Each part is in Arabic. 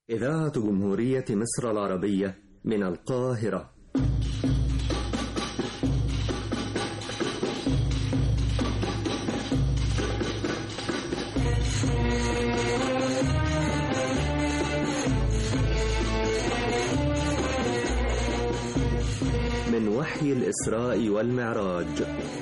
إذاعة جمهورية مصر العربية من القاهرة. من وحي الإسراء والمعراج.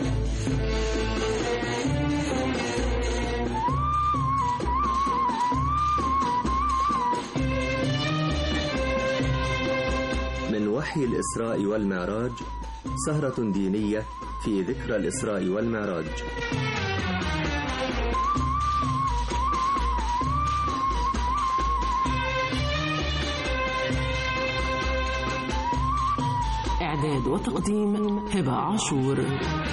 من وحي الإسراء والمعراج، سهرة دينية في ذكرى الإسراء والمعراج. إعداد وتقديم هبة عاشور.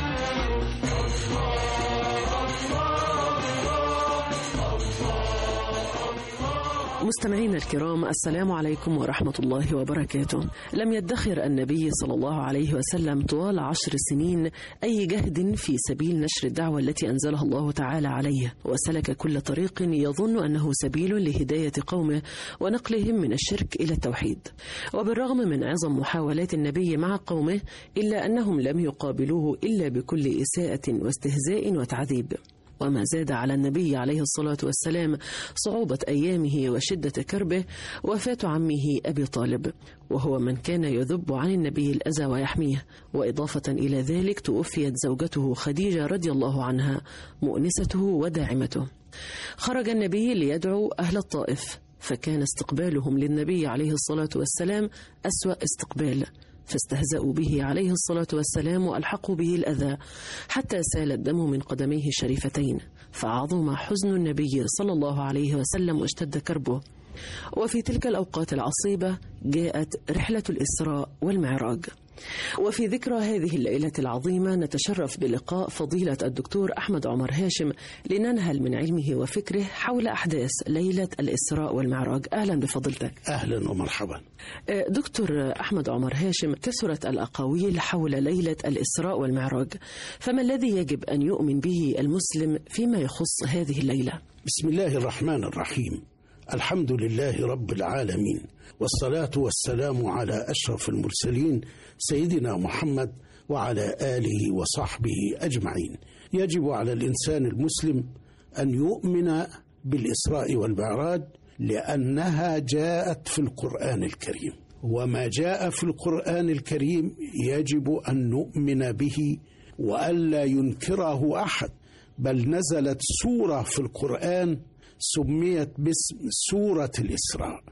مستمعينا الكرام، السلام عليكم ورحمة الله وبركاته. لم يدخر النبي صلى الله عليه وسلم طوال 10 سنين أي جهد في سبيل نشر الدعوة التي أنزلها الله تعالى عليه، وسلك كل طريق يظن أنه سبيل لهداية قومه ونقلهم من الشرك إلى التوحيد. وبالرغم من عظم محاولات النبي مع قومه، إلا أنهم لم يقابلوه إلا بكل إساءة واستهزاء وتعذيب. وما زاد على النبي عليه الصلاة والسلام صعوبة أيامه وشدة كربه وفاة عمه أبي طالب، وهو من كان يذب عن النبي الأذى ويحميه. وإضافة إلى ذلك توفيت زوجته خديجة رضي الله عنها، مؤنسته وداعمته. خرج النبي ليدعو أهل الطائف، فكان استقبالهم للنبي عليه الصلاة والسلام أسوأ استقبال، فاستهزأوا به عليه الصلاة والسلام وألحقوا به الأذى حتى سال الدم من قدميه الشريفتين، فعظم حزن النبي صلى الله عليه وسلم واشتد كربه. وفي تلك الأوقات العصيبة جاءت رحلة الإسراء والمعراج. وفي ذكرى هذه الليلة العظيمة نتشرف بلقاء فضيلة الدكتور أحمد عمر هاشم لننهل من علمه وفكره حول أحداث ليلة الإسراء والمعراج. أهلا بفضيلتك. أهلا ومرحبا. دكتور أحمد عمر هاشم، كثرت الأقاويل حول ليلة الإسراء والمعراج، فما الذي يجب أن يؤمن به المسلم فيما يخص هذه الليلة؟ بسم الله الرحمن الرحيم. الحمد لله رب العالمين، والصلاة والسلام على أشرف المرسلين سيدنا محمد وعلى آله وصحبه أجمعين. يجب على الإنسان المسلم أن يؤمن بالإسراء والمعراج لأنها جاءت في القرآن الكريم، وما جاء في القرآن الكريم يجب أن نؤمن به وألا ينكره أحد. بل نزلت سورة في القرآن سميت باسم سورة الإسراء،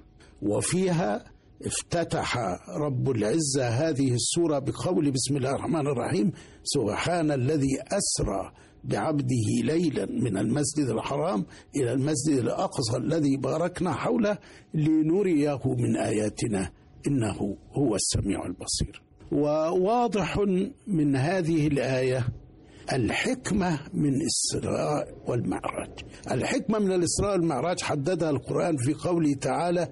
وفيها افتتح رب العزة هذه السورة بقول بسم الله الرحمن الرحيم: سبحان الذي أسرى بعبده ليلا من المسجد الحرام إلى المسجد الأقصى الذي باركنا حوله لنريه من آياتنا إنه هو السميع البصير. وواضح من هذه الآية الحكمة من الإسراء والمعراج. الحكمة من الإسراء والمعراج حددها القرآن في قوله تعالى: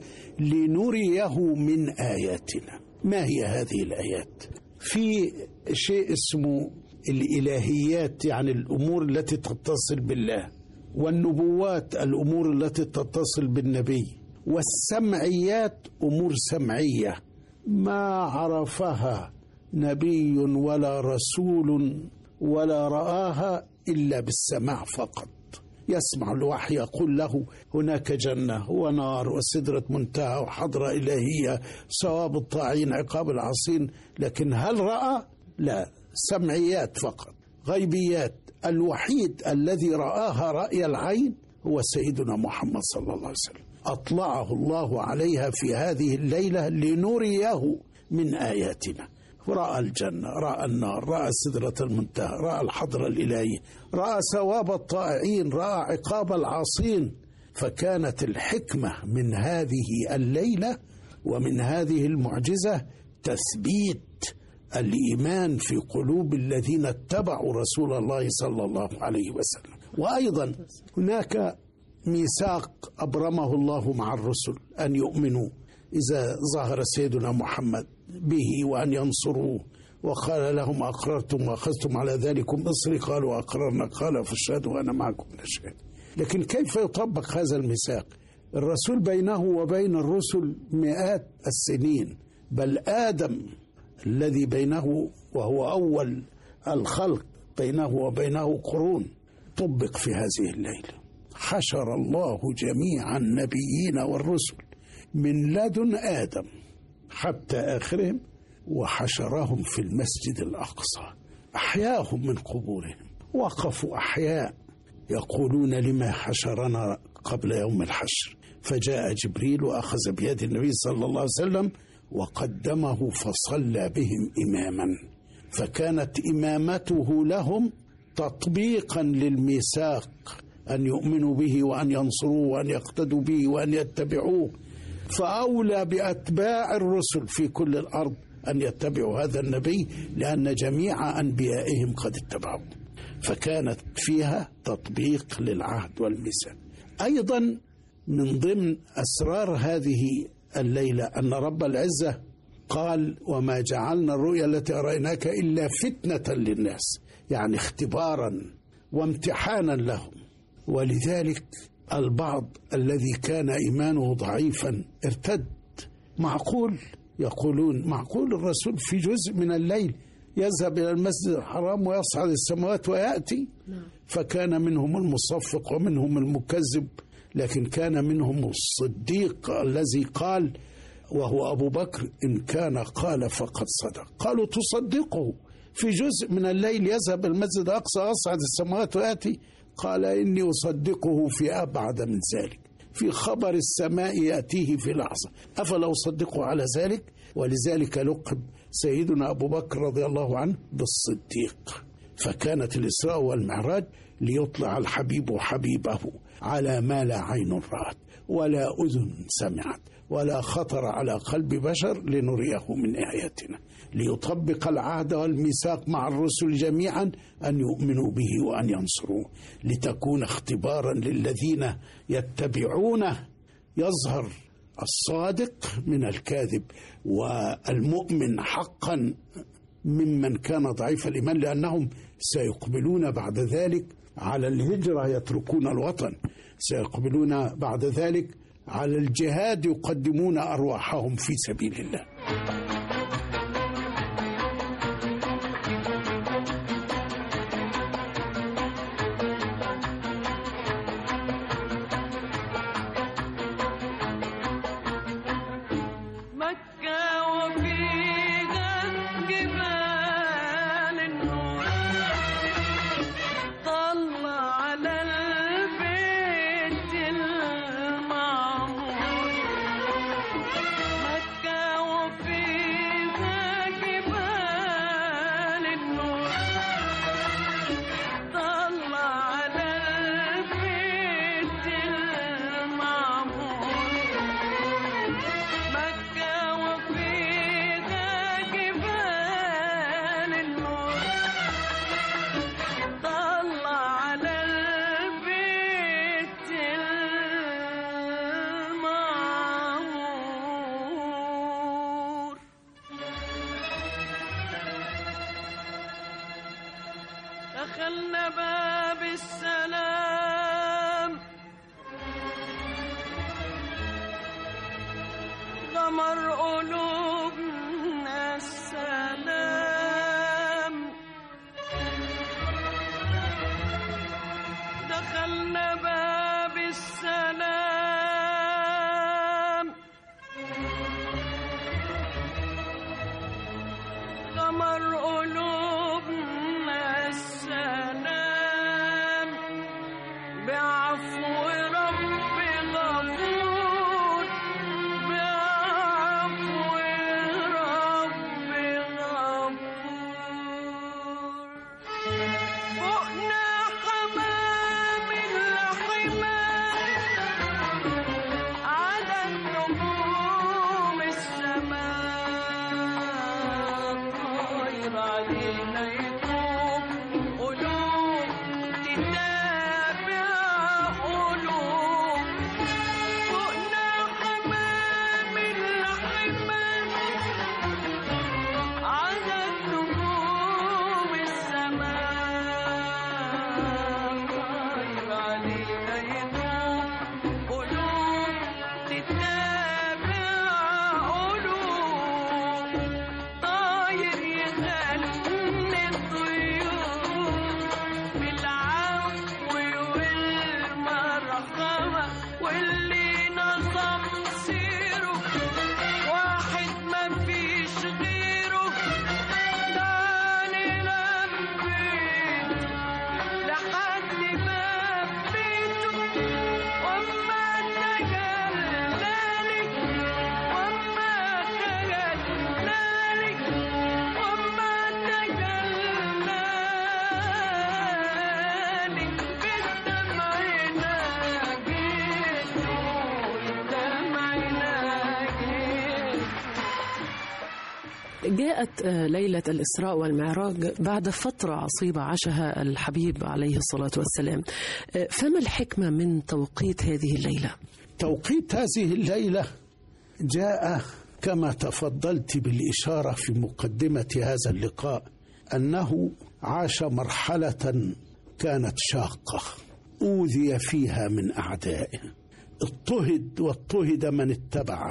لنريه من آياتنا. ما هي هذه الآيات؟ في شيء اسمه الإلهيات، يعني الأمور التي تتصل بالله، والنبوات الأمور التي تتصل بالنبي، والسمعيات أمور سمعية ما عرفها نبي ولا رسول ولا رآها إلا بالسماع فقط. يسمع الوحي يقول له هناك جنة ونار وسدرة منتهى وحضرة إلهية، ثواب الطاعين عقاب العاصين، لكن هل رأى؟ لا، سمعيات فقط، غيبيات. الوحيد الذي رآها رأي العين هو سيدنا محمد صلى الله عليه وسلم، أطلعه الله عليها في هذه الليلة لنريه من آياتنا. رأى الجنة، رأى النار، رأى سدرة المنتهى، رأى الحضرة الإلهية، رأى ثواب الطائعين، رأى عقاب العاصين. فكانت الحكمة من هذه الليلة ومن هذه المعجزة تثبيت الإيمان في قلوب الذين اتبعوا رسول الله صلى الله عليه وسلم. وأيضا هناك ميثاق أبرمه الله مع الرسل أن يؤمنوا إذا ظهر سيدنا محمد به وأن ينصروه، وقال لهم: أقررتم وأخذتم على ذلكم إصري؟ قالوا أقررنا. قال: فاشهدوا وأنا معكم من الشهادة. لكن كيف يطبق هذا الميثاق؟ الرسول بينه وبين الرسل مئات السنين، بل آدم الذي بينه وهو أول الخلق بينه وبينه قرون طبق في هذه الليلة. حشر الله جميع النبيين والرسل من لدن آدم حتى آخرهم، وحشرهم في المسجد الأقصى، أحياهم من قبورهم، وقفوا أحياء يقولون لما حشرنا قبل يوم الحشر. فجاء جبريل وأخذ بيد النبي صلى الله عليه وسلم وقدمه فصلى بهم إماما، فكانت إمامته لهم تطبيقا للميثاق أن يؤمنوا به وأن ينصروه وأن يقتدوا به وأن يتبعوه. فأولى بأتباع الرسل في كل الأرض أن يتبعوا هذا النبي، لأن جميع أنبيائهم قد اتبعوا، فكانت فيها تطبيق للعهد والميثاق. أيضا من ضمن أسرار هذه الليلة أن رب العزة قال: وما جعلنا الرؤيا التي أريناك إلا فتنة للناس، يعني اختبارا وامتحانا لهم. ولذلك البعض الذي كان إيمانه ضعيفا ارتد. يقولون معقول الرسول في جزء من الليل يذهب إلى المسجد الحرام ويصعد السماوات ويأتي؟ فكان منهم المصفق ومنهم المكذب، لكن كان منهم الصديق الذي قال، وهو أبو بكر: إن كان قال فقد صدق. قالوا: تصدقه في جزء من الليل يذهب المسجد الأقصى يصعد السماوات ويأتي؟ قال: إني أصدقه في أبعد من ذلك، في خبر السماء يأتيه في لحظة، أفلا أصدقه على ذلك؟ ولذلك لقب سيدنا أبو بكر رضي الله عنه بالصديق. فكانت الإسراء والمعراج ليطلع الحبيب حبيبه على ما لا عين رأت ولا أذن سمعت ولا خطر على قلب بشر لنريه من آياتنا، ليطبق العهد والميثاق مع الرسل جميعا أن يؤمنوا به وأن ينصروه، لتكون اختبارا للذين يتبعونه، يظهر الصادق من الكاذب والمؤمن حقا ممن كان ضعيف الإيمان، لأنهم سيقبلون بعد ذلك على الهجرة يتركون الوطن، سيقبلون بعد ذلك على الجهاد يقدمون أرواحهم في سبيل الله. دخلنا باب السلام، غمر قلوبنا السلام، دخلنا باب السلام، غمر قلوبنا السلام، بعفو رب غفور، بعفو رب غفور. فوقنا حمام الحمام على النجوم السماء، طاير علينا يطوف قلوب تتابع قلوب. فوقنا حمام الحمام على النجوم السماء، طاير علينا يطوف قلوب جاءت ليلة الإسراء والمعراج بعد فترة عصيبة عاشها الحبيب عليه الصلاة والسلام، فما الحكمة من توقيت هذه الليلة؟ توقيت هذه الليلة جاء كما تفضلت بالإشارة في مقدمة هذا اللقاء، أنه عاش مرحلة كانت شاقة أوذي فيها من أعدائه، اضطهد واضطهد من اتبعه،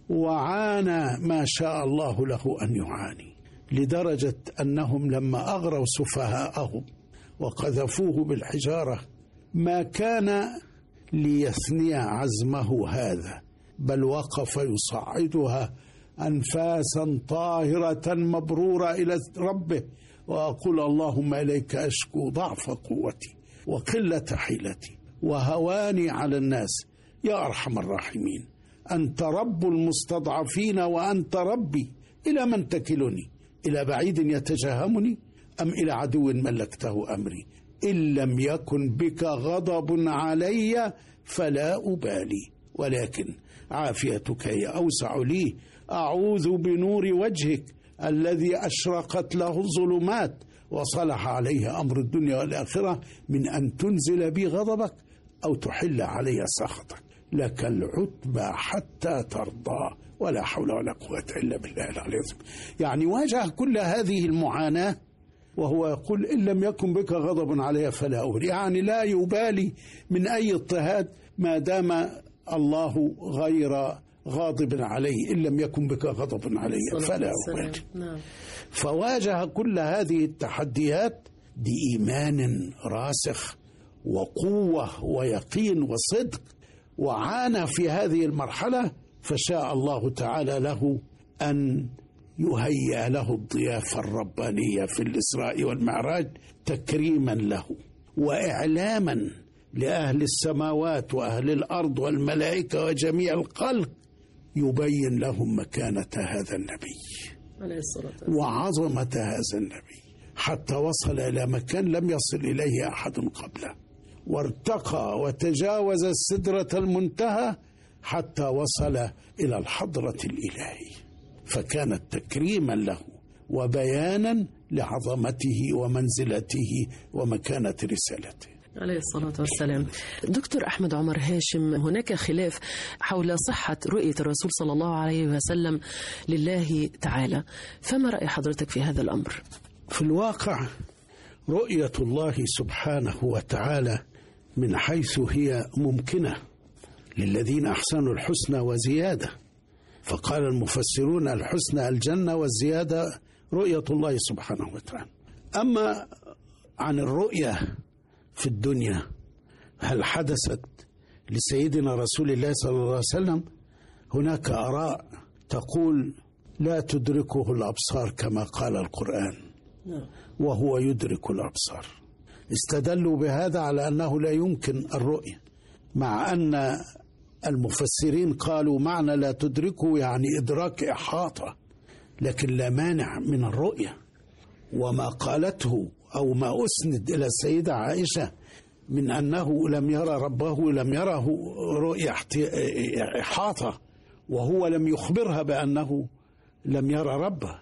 وعانى ما شاء الله له أن يعاني، لدرجة أنهم لما أغروا سفهاءهم وقذفوه بالحجارة ما كان ليثني عزمه هذا، بل وقف يصعدها أنفاسا طاهرة مبرورة إلى ربه، وأقول اللهم إليك أشكو ضعف قوتي وقلة حيلتي وهواني على الناس يا أرحم الراحمين، أنت رب المستضعفين وأنت ربي، إلى من تكلني؟ إلى بعيد يتجهمني أم إلى عدو ملكته أمري؟ إن لم يكن بك غضب علي فلا أبالي، ولكن عافيتك هي أوسع لي، أعوذ بنور وجهك الذي أشرقت له الظلمات وصلح عليه أمر الدنيا والآخرة من أن تنزل بي غضبك أو تحل علي سخطك، لك العتبى حتى ترضى، ولا حول ولا قوة إلا بالله العلي العظيم. يعني واجه كل هذه المعاناة وهو يقول إن لم يكن بك غضب علي فلا أبالي، يعني لا يبالي من أي اضطهاد ما دام الله غير غاضب عليه، إن لم يكن بك غضب علي فلا أبالي. فواجه كل هذه التحديات بإيمان راسخ وقوة ويقين وصدق، وعانى في هذه المرحلة، فشاء الله تعالى له أن يهيأ له الضيافة الربانية في الإسراء والمعراج تكريما له وإعلاما لأهل السماوات وأهل الأرض والملائكة وجميع الخلق، يبين لهم مكانة هذا النبي وعظمة هذا النبي، حتى وصل إلى مكان لم يصل إليه أحد قبله، وارتقى وتجاوز السدرة المنتهى حتى وصل إلى الحضرة الإلهية، فكانت تكريما له وبيانا لعظمته ومنزلته ومكانة رسالته عليه الصلاة والسلام. دكتور أحمد عمر هاشم، هناك خلاف حول صحة رؤية الرسول صلى الله عليه وسلم لله تعالى، فما رأي حضرتك في هذا الأمر؟ في الواقع رؤية الله سبحانه وتعالى من حيث هي ممكنة للذين أحسنوا الحسنى وزيادة، فقال المفسرون الحسنى الجنة والزيادة رؤية الله سبحانه وتعالى. أما عن الرؤية في الدنيا هل حدثت لسيدنا رسول الله صلى الله عليه وسلم؟ هناك آراء تقول لا تدركه الأبصار كما قال القرآن وهو يدرك الأبصار، استدلوا بهذا على أنه لا يمكن الرؤية، مع أن المفسرين قالوا معنى لا تدركه يعني إدراك إحاطة، لكن لا مانع من الرؤية. وما قالته أو ما أسند إلى السيدة عائشة من أنه لم يرى ربه، لم يره رؤية إحاطة، وهو لم يخبرها بأنه لم يرى ربه،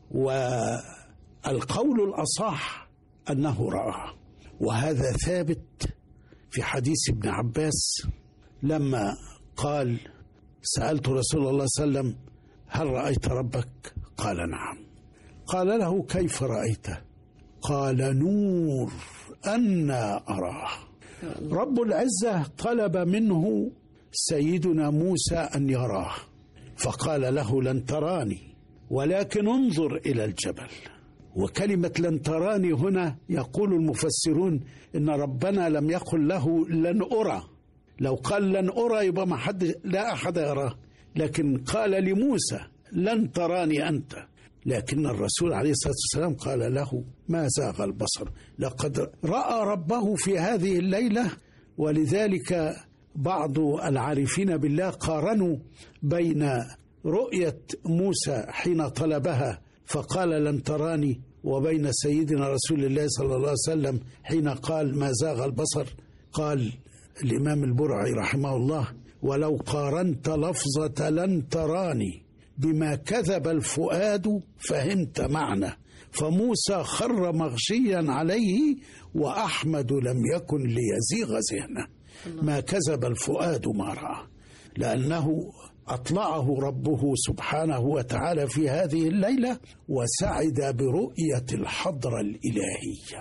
والقول الأصح أنه رآه. وهذا ثابت في حديث ابن عباس لما قال سألت رسول الله صلى الله عليه وسلم هل رأيت ربك؟ قال نعم. قال له كيف رأيته؟ قال نور أنا أراه. رب العزة طلب منه سيدنا موسى أن يراه، فقال له لن تراني ولكن انظر إلى الجبل. وكلمة لن تراني هنا يقول المفسرون إن ربنا لم يقل له لن أرى، لو قال لن أرى يبقى ما حد لا أحد يراه، لكن قال لموسى لن تراني أنت. لكن الرسول عليه الصلاة والسلام قال له ما زاغ البصر، لقد رأى ربه في هذه الليلة. ولذلك بعض العارفين بالله قارنوا بين رؤية موسى حين طلبها فقال لن تراني وبين سيدنا رسول الله صلى الله عليه وسلم حين قال ما زاغ البصر. قال الإمام البرعي رحمه الله ولو قارنت لفظة لن تراني بما كذب الفؤاد فهمت معنى، فموسى خر مغشيا عليه وأحمد لم يكن ليزيغ ذهنه. ما كذب الفؤاد ما رأى، لأنه أطلعه ربه سبحانه وتعالى في هذه الليلة وسعد برؤية الحضرة الإلهية،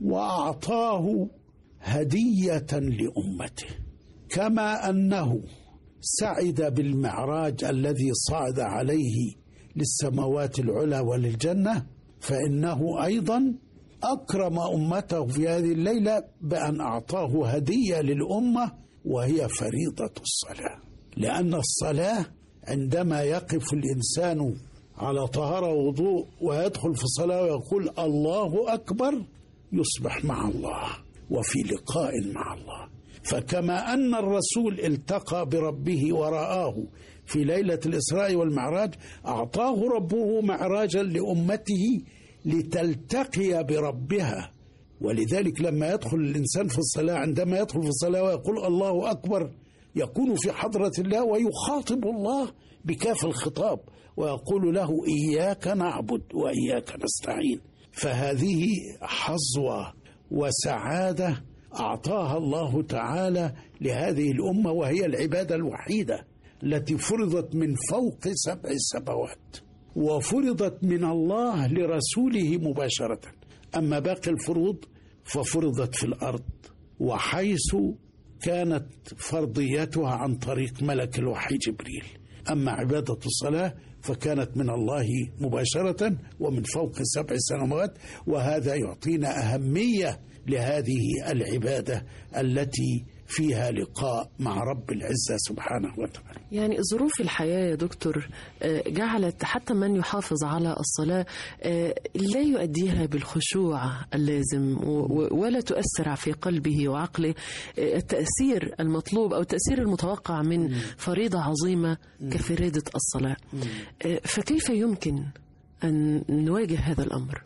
وأعطاه هدية لأمته، كما أنه سعد بالمعراج الذي صعد عليه للسماوات العلى وللجنة، فإنه أيضا أكرم أمته في هذه الليلة بأن أعطاه هدية للأمة، وهي فريضة الصلاة. لأن الصلاة عندما يقف الإنسان على طهارة ووضوء ويدخل في الصلاة ويقول الله أكبر، يصبح مع الله وفي لقاء مع الله. فكما أن الرسول التقى بربه ورآه في ليلة الإسراء والمعراج، أعطاه ربه معراجا لأمته لتلتقي بربها. ولذلك لما يدخل الإنسان في الصلاة، عندما يدخل في الصلاة ويقول الله أكبر، يكون في حضرة الله ويخاطب الله بكاف الخطاب ويقول له إياك نعبد وإياك نستعين. فهذه حظوة وسعادة أعطاها الله تعالى لهذه الأمة، وهي العبادة الوحيدة التي فرضت من فوق 7 سماوات، وفرضت من الله لرسوله مباشرة. أما باقي الفروض ففرضت في الأرض، وحيث كانت فرضيتها عن طريق ملك الوحي جبريل. أما عبادة الصلاة فكانت من الله مباشرة ومن فوق 7 سماوات، وهذا يعطينا أهمية لهذه العبادة التي فيها لقاء مع رب العزة سبحانه وتعالى. يعني ظروف الحياة يا دكتور جعلت حتى من يحافظ على الصلاة لا يؤديها بالخشوع اللازم، ولا تؤثر في قلبه وعقله التأثير المطلوب أو التأثير المتوقع من فريضة عظيمة كفريضة الصلاة. فكيف يمكن أن نواجه هذا الأمر؟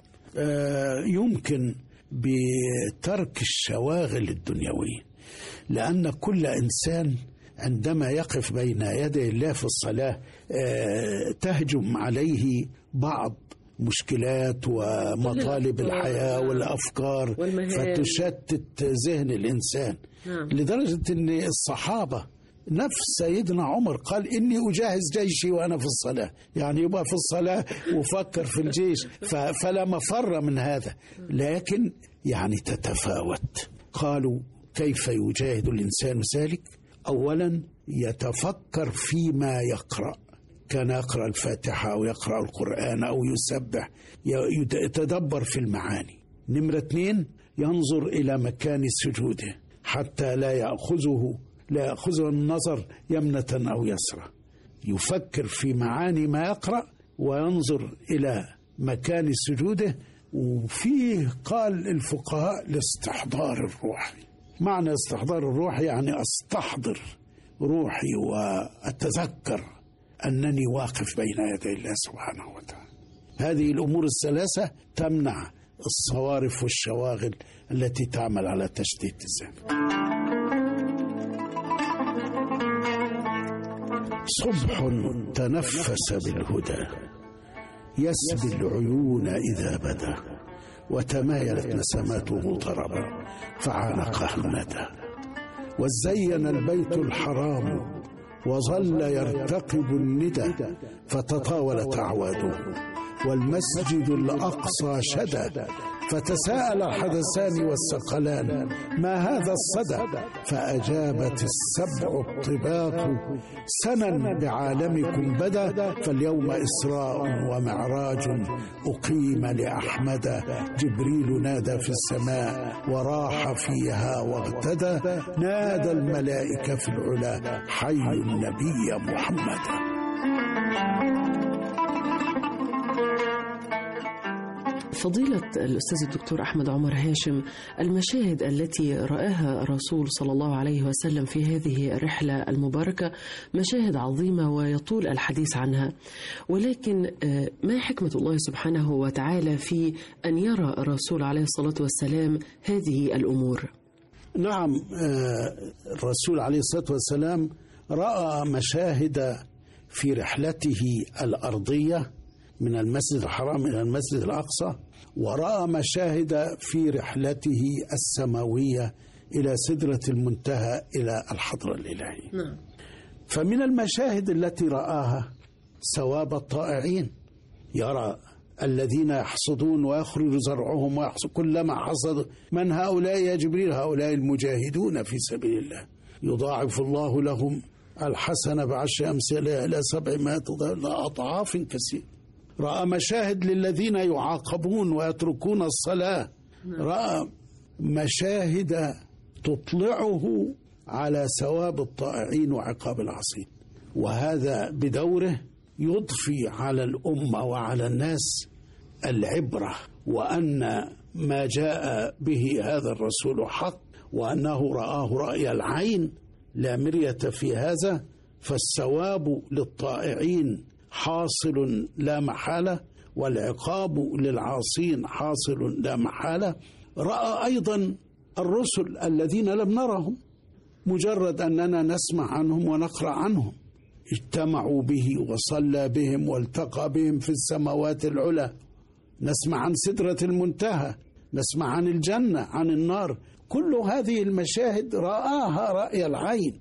يمكن بترك الشواغل الدنيوية، لأن كل إنسان عندما يقف بين يدي الله في الصلاة تهجم عليه بعض مشكلات ومطالب الحياة والأفكار، فتشتت ذهن الإنسان. لدرجة أن الصحابة نفس سيدنا عمر قال إني أجهز جيشي وأنا في الصلاة، يعني يبقى في الصلاة وفكر في الجيش، فلا مفر من هذا. لكن يعني تتفاوت. قالوا كيف يجاهد الإنسان ذلك؟ أولا يتفكر فيما يقرأ، كان يقرأ الفاتحة أو يقرأ القرآن أو يسبح، يتدبر في المعاني. نمرة 2 ينظر إلى مكان سجوده حتى لا يأخذه النظر يمنة أو يسرى، يفكر في معاني ما يقرأ وينظر إلى مكان سجوده. وفيه قال الفقهاء الاستحضار الروحي. معنى استحضار الروح يعني أستحضر روحي وأتذكر أنني واقف بين يدي الله سبحانه وتعالى. هذه الأمور الثلاثة تمنع الصوارف والشواغل التي تعمل على تشتيت الذهن. صبح تنفس بالهدى يسبي العيون إذا بدا، وتمايلت نسماته طربا فعانقه الندى، وزين البيت الحرام وظل يرتقب الندى، فتطاولت أعواده، والمسجد الأقصى شدا، فتساءل الحدثان والثقلان ما هذا الصدى، فأجابت السبع الطباق سنا بعالمكم بدا، فاليوم إسراء ومعراج أقيم لأحمد، جبريل نادى في السماء وراح فيها واغتدى، نادى الملائكة في العلا حي النبي محمد. فضيلة الأستاذ الدكتور أحمد عمر هاشم، المشاهد التي رآها الرسول صلى الله عليه وسلم في هذه الرحلة المباركة مشاهد عظيمة ويطول الحديث عنها، ولكن ما حكمة الله سبحانه وتعالى في أن يرى الرسول عليه الصلاة والسلام هذه الأمور؟ نعم، الرسول عليه الصلاة والسلام رأى مشاهد في رحلته الأرضية من المسجد الحرام إلى المسجد الأقصى، ورأى مشاهد في رحلته السماوية إلى سدرة المنتهى إلى الحضرة الإلهية. فمن المشاهد التي رآها ثواب الطائعين، يرى الذين يحصدون ويخرج زرعهم ويحصد، كلما حصد من هؤلاء يا جبريل؟ هؤلاء المجاهدون في سبيل الله، يضاعف الله لهم الحسنة بعشر أمثالها إلى 700 أضعاف كثير. رأى مشاهد للذين يعاقبون ويتركون الصلاة، رأى مشاهد تطلعه على ثواب الطائعين وعقاب العاصين، وهذا بدوره يضفي على الأمة وعلى الناس العبرة، وأن ما جاء به هذا الرسول حق، وأنه رآه رأي العين لا مرية في هذا. فالثواب للطائعين حاصل لا محالة، والعقاب للعاصين حاصل لا محالة. رأى أيضا الرسل الذين لم نرهم، مجرد أننا نسمع عنهم ونقرأ عنهم، اجتمعوا به وصلى بهم والتقى بهم في السماوات العلى، نسمع عن سدرة المنتهى، نسمع عن الجنة، عن النار. كل هذه المشاهد رآها رأي العين،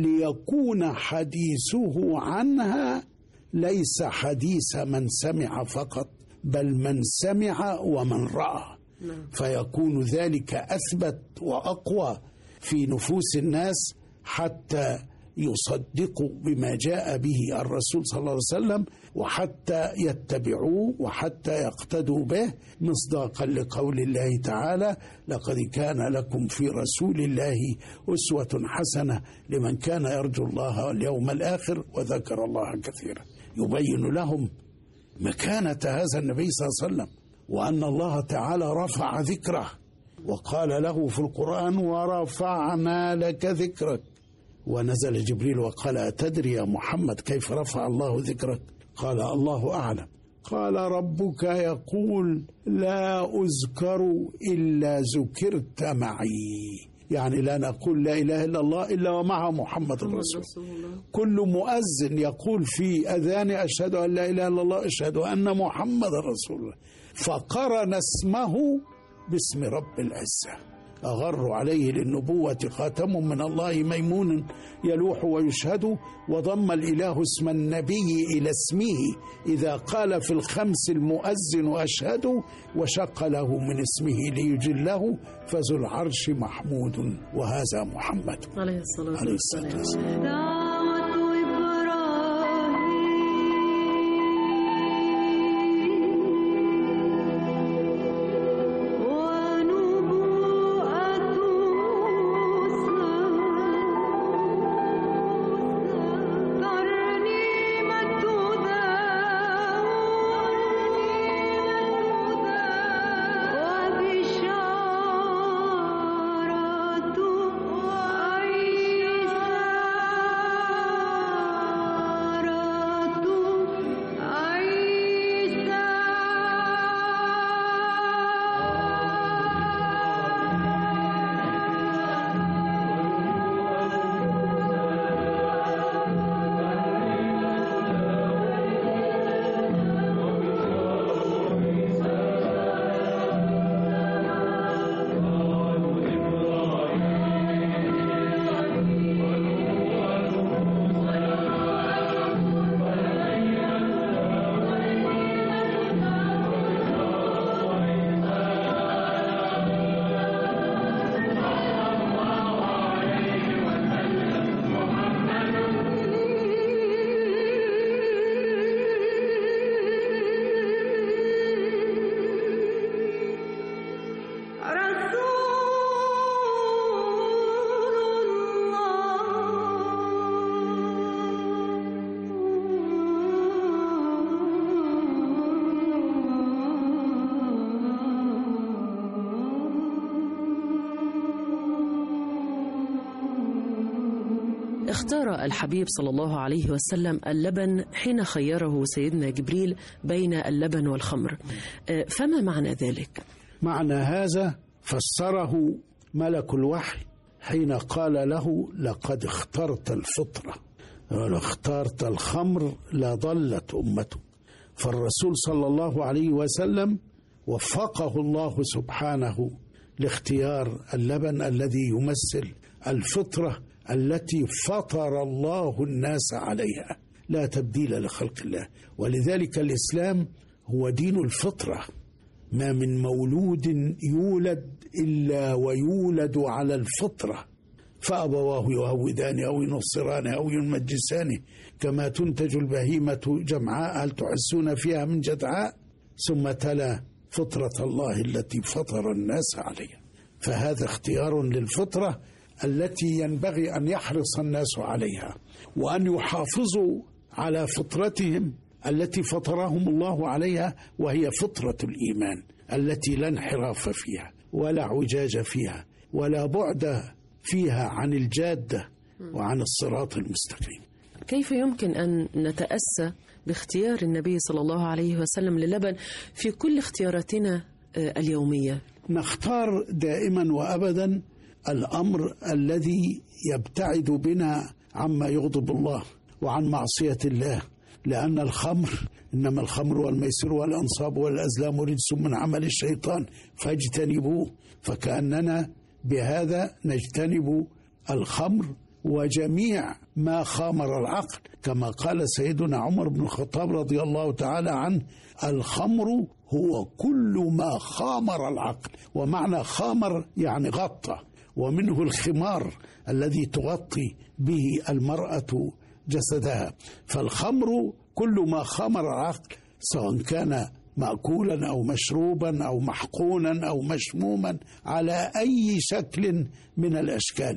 ليكون حديثه عنها ليس حديث من سمع فقط، بل من سمع ومن رأى، فيكون ذلك أثبت وأقوى في نفوس الناس حتى يصدقوا بما جاء به الرسول صلى الله عليه وسلم، وحتى يتبعوه وحتى يقتدوا به، مصداقا لقول الله تعالى: لقد كان لكم في رسول الله أسوة حسنة لمن كان يرجو الله واليوم الآخر وذكر الله كثيرا. يبين لهم مكانة هذا النبي صلى الله عليه وسلم، وأن الله تعالى رفع ذكره، وقال له في القرآن: ورفعنا لك ذكرك. ونزل جبريل وقال: أتدري يا محمد كيف رفع الله ذكرك؟ قال: الله أعلم. قال: ربك يقول: لا أذكر إلا ذكرت معي، يعني لا نقول لا إله إلا الله إلا ومعه محمد رسول الله. كل مؤذن يقول في أذان: أشهد أن لا إله إلا الله، أشهد أن محمد رسول الله، فقرن اسمه باسم رب العزة. أغر عليه للنبوة خاتم من الله ميمون يلوح ويشهد، وضم الإله اسم النبي إلى اسمه إذا قال في الخمس المؤذن أشهد، وشق له من اسمه ليجله، فذو العرش محمود وهذا محمد عليه الصلاة والسلام. اختار الحبيب صلى الله عليه وسلم اللبن حين خيره سيدنا جبريل بين اللبن والخمر، فما معنى ذلك؟ معنى هذا فسره ملك الوحي حين قال له: لقد اخترت الفطرة، لو اخترت الخمر لضلت أمته. فالرسول صلى الله عليه وسلم وفقه الله سبحانه لاختيار اللبن الذي يمثل الفطرة التي فطر الله الناس عليها، لا تبديل لخلق الله. ولذلك الإسلام هو دين الفطرة، ما من مولود يولد إلا ويولد على الفطرة، فأبواه يهودان أو ينصران أو يمجسان كما تنتج البهيمة جمعاء هل تحسون فيها من جدعاء، ثم تلا فطرة الله التي فطر الناس عليها. فهذا اختيار للفطرة التي ينبغي أن يحرص الناس عليها، وأن يحافظوا على فطرتهم التي فطرهم الله عليها، وهي فطرة الإيمان التي لا انحراف فيها ولا اعوجاج فيها ولا بعد فيها عن الجادة وعن الصراط المستقيم. كيف يمكن أن نتأسى باختيار النبي صلى الله عليه وسلم للبن في كل اختياراتنا اليومية؟ نختار دائما وأبدا الأمر الذي يبتعد بنا عما يغضب الله وعن معصية الله، لأن الخمر إنما الخمر والميسر والأنصاب والأزلام رجس من عمل الشيطان فاجتنبوه. فكأننا بهذا نجتنب الخمر وجميع ما خامر العقل، كما قال سيدنا عمر بن الخطاب رضي الله تعالى عنه: الخمر هو كل ما خامر العقل. ومعنى خامر يعني غطى، ومنه الخمار الذي تغطي به المرأة جسدها. فالخمر كل ما خامر العقل، سواء كان مأكولا أو مشروبا أو محقونا أو مشموما على أي شكل من الأشكال.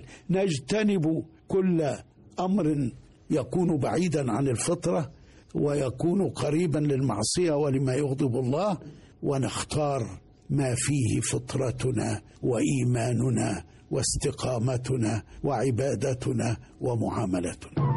نجتنب كل أمر يكون بعيدا عن الفطرة ويكون قريبا للمعصية ولما يغضب الله، ونختار ما فيه فطرتنا وإيماننا واستقامتنا وعبادتنا ومعاملتنا.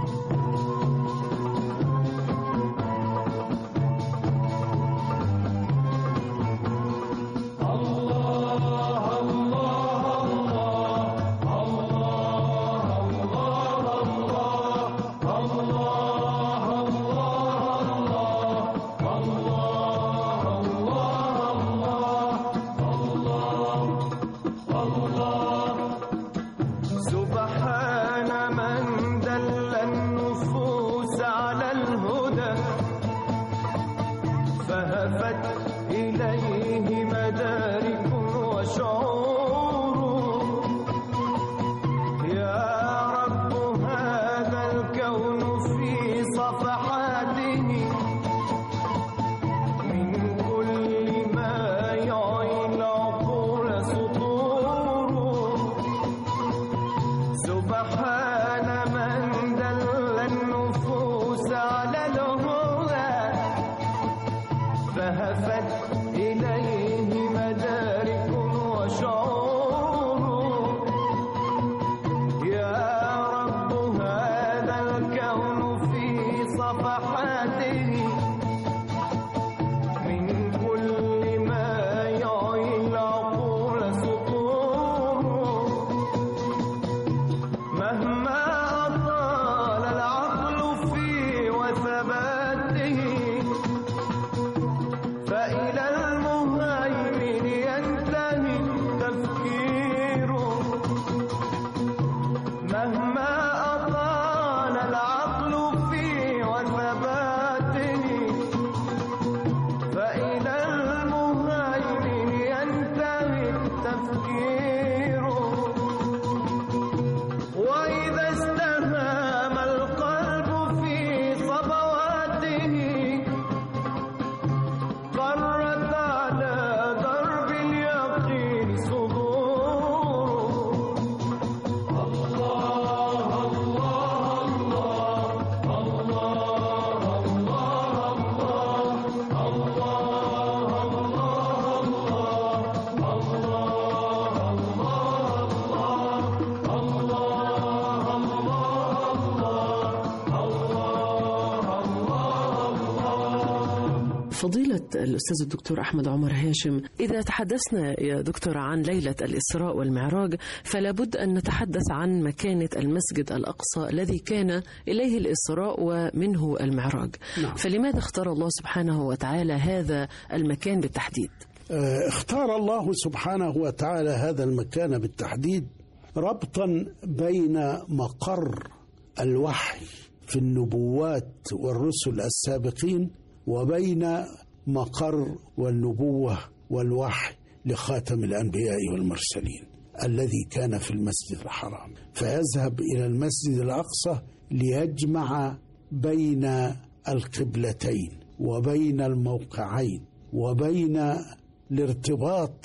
فضيلة الأستاذ الدكتور أحمد عمر هاشم، إذا تحدثنا يا دكتور عن ليلة الإسراء والمعراج فلا بد أن نتحدث عن مكانة المسجد الأقصى الذي كان إليه الإسراء ومنه المعراج. نعم. فلماذا اختار الله سبحانه وتعالى هذا المكان بالتحديد؟ اختار الله سبحانه وتعالى هذا المكان بالتحديد ربطا بين مقر الوحي في النبوات والرسل السابقين وبين مقر والنبوة والوحي لخاتم الأنبياء والمرسلين الذي كان في المسجد الحرام، فيذهب إلى المسجد الأقصى ليجمع بين القبلتين وبين الموقعين وبين الارتباط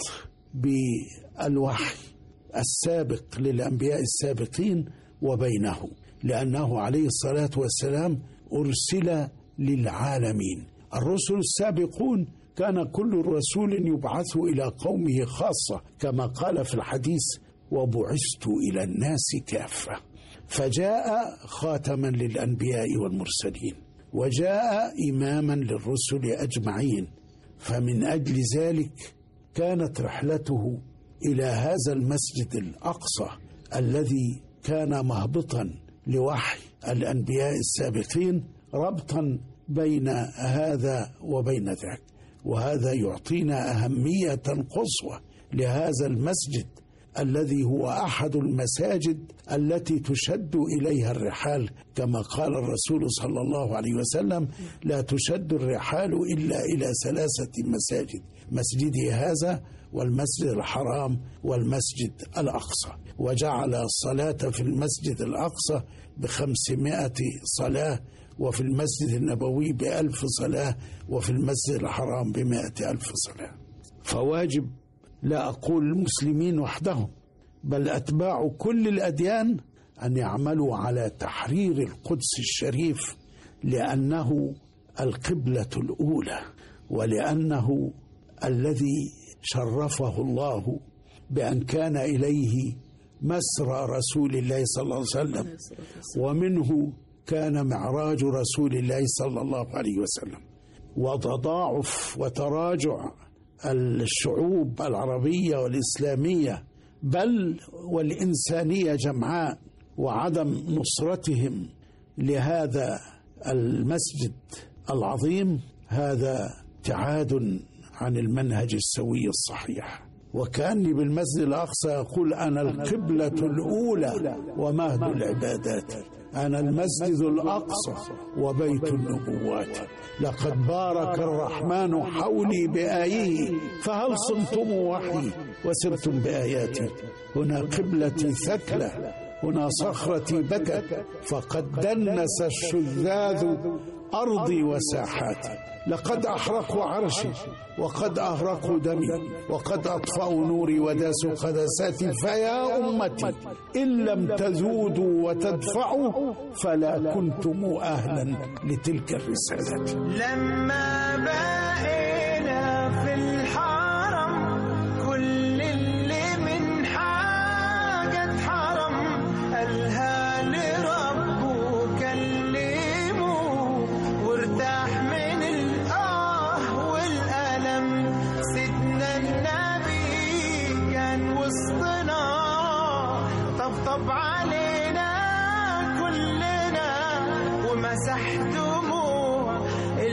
بالوحي السابق للأنبياء السابقين وبينه، لأنه عليه الصلاة والسلام أرسل للعالمين. الرسل السابقون كان كل رسول يبعث إلى قومه خاصة كما قال في الحديث وبعثت إلى الناس كافة، فجاء خاتما للأنبياء والمرسلين وجاء إماما للرسل أجمعين، فمن أجل ذلك كانت رحلته إلى هذا المسجد الأقصى الذي كان مهبطا لوحي الأنبياء السابقين ربطا بين هذا وبين ذاك. وهذا يعطينا أهمية قصوى لهذا المسجد الذي هو أحد المساجد التي تشد إليها الرحال، كما قال الرسول صلى الله عليه وسلم لا تشد الرحال إلا إلى 3 مساجد، مسجدي هذا والمسجد الحرام والمسجد الأقصى. وجعل الصلاة في المسجد الأقصى ب500 صلاة، وفي المسجد النبوي ب1000 صلاة، وفي المسجد الحرام ب100,000 صلاة. فواجب لا أقول المسلمين وحدهم بل أتباع كل الأديان أن يعملوا على تحرير القدس الشريف، لأنه القبلة الأولى ولأنه الذي شرفه الله بأن كان إليه مسرى رسول الله صلى الله عليه وسلم، ومنه كان معراج رسول الله صلى الله عليه وسلم. وتضاعف وتراجع الشعوب العربية والإسلامية بل والإنسانية جمعاء وعدم نصرتهم لهذا المسجد العظيم هذا ابتعاد عن المنهج السوي الصحيح. وكأني بالمسجد الأقصى يقول أنا القبلة الأولى ومهد العبادات، أنا المسجد الأقصى وبيت النبوات، لقد بارك الرحمن حولي بآيه فهل صمتم وحي وسرتم بآياتي، هنا قبلتي ثكلى هنا صخرتي بكت، فقد دنس الشذاذ أرضي وساحاتي، لقد أحرقوا عرشي وقد أهرقوا دمي وقد أطفأوا نوري وداسوا قدساتي، فيا أمتي إن لم تذودوا وتدفعوا فلا كنتم أهلا لتلك الرسالة. لما بقينا في الحرم كل اللي من حاجة حرم قالها لربه كلمه وارتاح من الآه والألم، سيدنا النبي كان وسطنا طبطب علينا كلنا ومسح دموع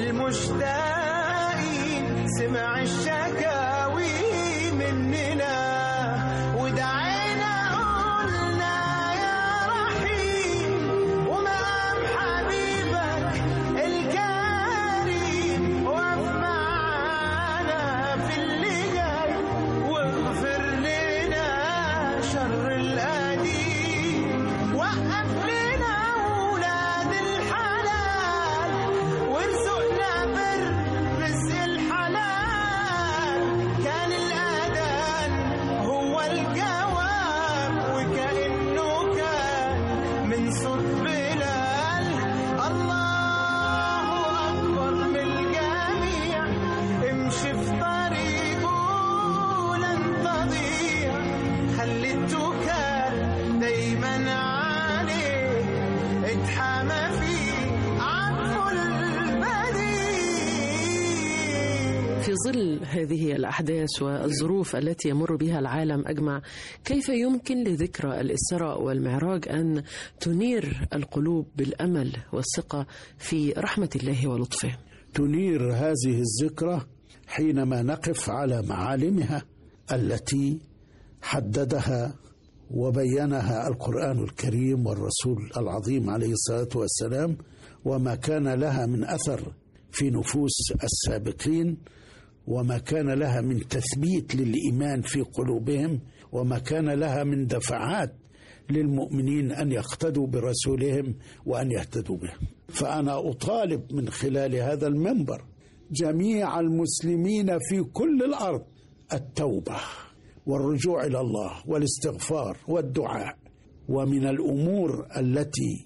المشتاقين، سمع الشكاوي مننا ودعينا قلنا يا رحيم ومقام حبيبك الكريم وقف معانا في اللي جاي واغفر لنا شر القديم، وقف لنا ولاد الحلال وارزقنا بر رزق الحلال، كان الأذان ظل هذه الأحداث والظروف التي يمر بها العالم أجمع، كيف يمكن لذكرى الإسراء والمعراج أن تنير القلوب بالأمل والثقة في رحمة الله ولطفه؟ تنير هذه الذكرى حينما نقف على معالمها التي حددها وبينها القرآن الكريم والرسول العظيم عليه الصلاة والسلام، وما كان لها من أثر في نفوس السابقين، وما كان لها من تثبيت للإيمان في قلوبهم، وما كان لها من دفعات للمؤمنين أن يقتدوا برسولهم وأن يهتدوا به. فأنا أطالب من خلال هذا المنبر جميع المسلمين في كل الأرض التوبة والرجوع إلى الله والاستغفار والدعاء. ومن الأمور التي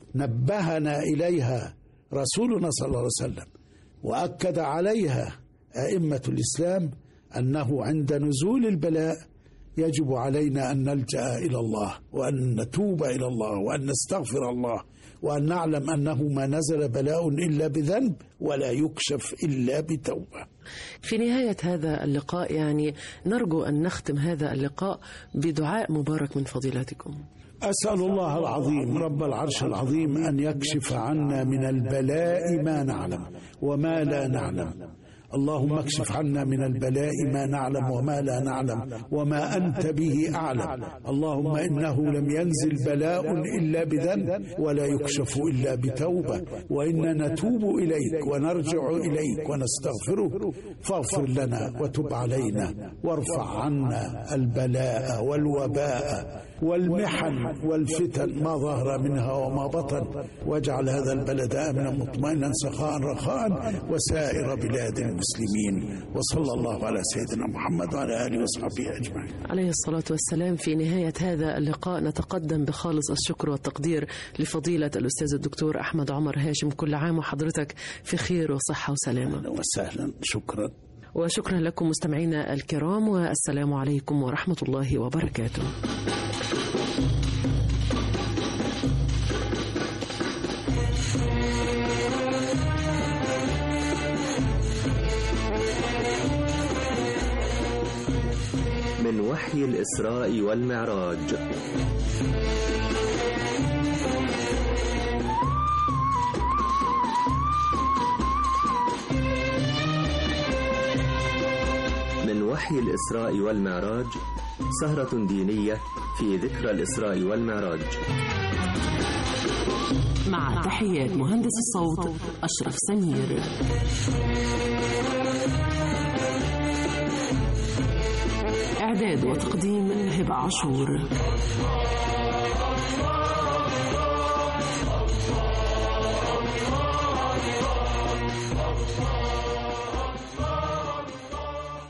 نبهنا إليها رسولنا صلى الله عليه وسلم وأكد عليها أئمة الإسلام أنه عند نزول البلاء يجب علينا أن نلجأ إلى الله وأن نتوب إلى الله وأن نستغفر الله، وأن نعلم أنه ما نزل بلاء إلا بذنب ولا يكشف إلا بتوبة. في نهاية هذا اللقاء نرجو أن نختم هذا اللقاء بدعاء مبارك من فضيلتكم. أسأل الله العظيم رب العرش العظيم أن يكشف عنا من البلاء ما نعلم وما لا نعلم. اللهم اكشف عنا من البلاء ما نعلم وما لا نعلم وما أنت به أعلم. اللهم إنه لم ينزل بلاء إلا بذنب ولا يكشف إلا بتوبة، وإننا نتوب إليك ونرجع إليك ونستغفرك، فاغفر لنا وتب علينا وارفع عنا البلاء والوباء والمحن والفتن ما ظهر منها وما بطن، واجعل هذا البلد آمنا مطمئنا سخاء رخاء وسائر بلاد المسلمين. وصلى الله على سيدنا محمد وعلى آله وصحبه أجمعين عليه الصلاة والسلام. في نهاية هذا اللقاء نتقدم بخالص الشكر والتقدير لفضيلة الأستاذ الدكتور أحمد عمر هاشم. كل عام وحضرتك في خير وصحة وسلامة. أهلا وسهلا. شكرا. وشكرا لكم مستمعينا الكرام، والسلام عليكم ورحمة الله وبركاته. من وحي الإسراء والمعراج. من وحي الإسراء والمعراج، سهرة دينية في ذكرى الإسراء والمعراج، مع تحيات مهندس الصوت أشرف سمير. إعداد وتقديم هبة عاشور.